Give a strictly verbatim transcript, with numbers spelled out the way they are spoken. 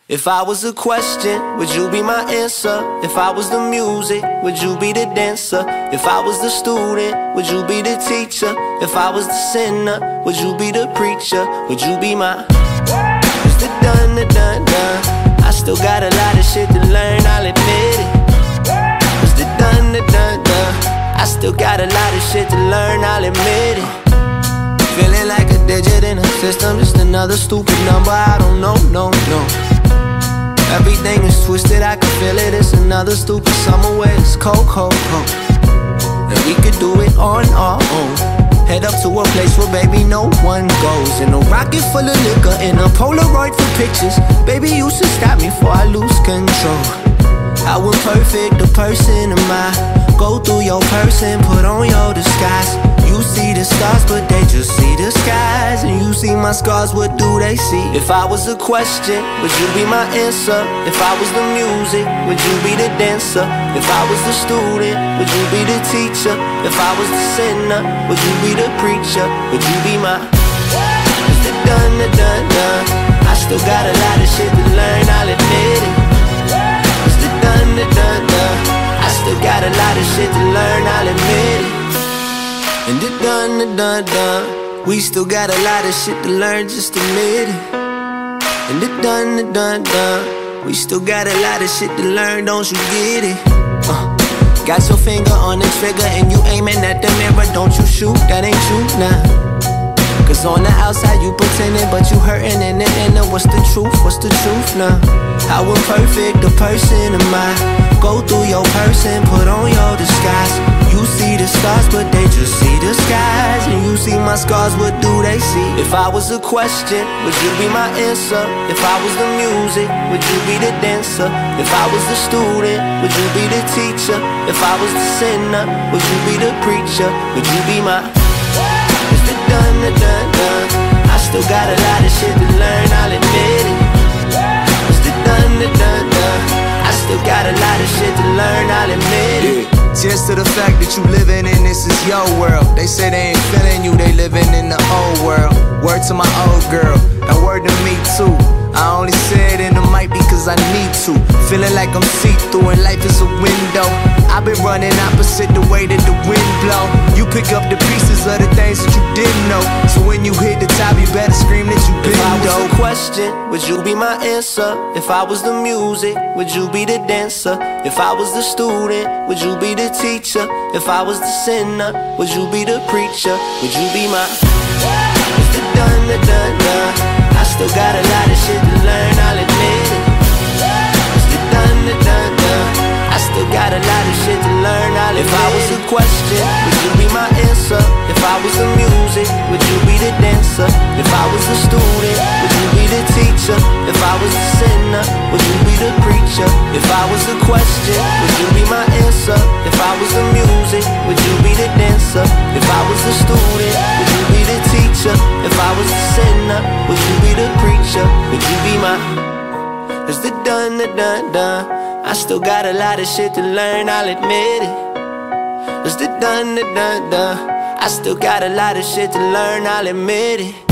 If I was a question, would you be my answer? If I was the music, would you be the dancer? If I was the student, would you be the teacher? If I was the sinner, would you be the preacher? Would you be my It's the done, the done, done. I still got a lot of shit to learn, I'll admit it. It's the done, the done, done. I still got a lot of shit to learn, I'll admit it. Feeling like a digit in a system, just another stupid number, I don't know, no, no. Everything is twisted, I can feel it. It's another stupid summer where it's cold, cold, cold. And we could do it on our own. Head up to a place where baby no one goes. In a rocket full of liquor, in a Polaroid for pictures. Baby, you should stop me before I lose control. How imperfect a person am I? Go through your person, put on your disguise. You see the stars, but they just see the skies. And you see my scars, what do they see? If I was a question, would you be my answer? If I was the music, would you be the dancer? If I was the student, would you be the teacher? If I was the sinner, would you be the preacher? Would you be my It's the done, the done, done. I still got a lot of shit to learn, I'll admit it. It's the done, the done, done. I still got a lot of shit to learn, I'll admit it. And the done, the done, done. We still got a lot of shit to learn, just admit it. And the done, the done, done. We still got a lot of shit to learn, don't you get it? Uh, got your finger on the trigger and you aiming at the mirror, don't you shoot, that ain't you, nah. Cause on the outside you pretending, but you hurting in the inner. What's the truth, what's the truth now? How imperfect a person am I? Go through your person, put on your disguise. You see the stars, but they just see the skies. And you see my scars, what do they see? If I was a question, would you be my answer? If I was the music, would you be the dancer? If I was the student, would you be the teacher? If I was the sinner, would you be the preacher? Would you be my It's the done, the done, done. I still got a lot of shit to learn, I'll admit it. It's the done, the done, done. I still got a lot of shit to learn, I'll admit it. Yeah. Cheers to the fact that you living in this is your world. They say they ain't feeling you, they living in the old world. Word to my old girl, and word to me too. I only say it in the mic because I need to. Feeling like I'm see-through and life is a window. I've been running opposite the way that the wind blow. You pick up the pieces of the things that you didn't know. So when you hit the top, you better scream that you been If I was dope. a question, would you be my answer? If I was the music, would you be the dancer? If I was the student, would you be the teacher? If I was the sinner, would you be the preacher? Would you be my It's the done, the done, done. I still got a lot of shit to learn, I'll admit it. It's the done, the done, done. I still got a lot of shit to learn, I'll admit it. If I was a question, would you be my answer? If I was the music, would you be the dancer? If I was the student, would you be the teacher? If I was the sinner, would you be the preacher? If I was a question, would you be my answer? If I was the music, would you be the dancer? If I was the student, would you be the teacher? If I was the sinner, would you be the preacher? Would you be my It's the done, the done, done. I still got a lot of shit to learn, I'll admit it. It's the done, the done, done. I still got a lot of shit to learn, I'll admit it.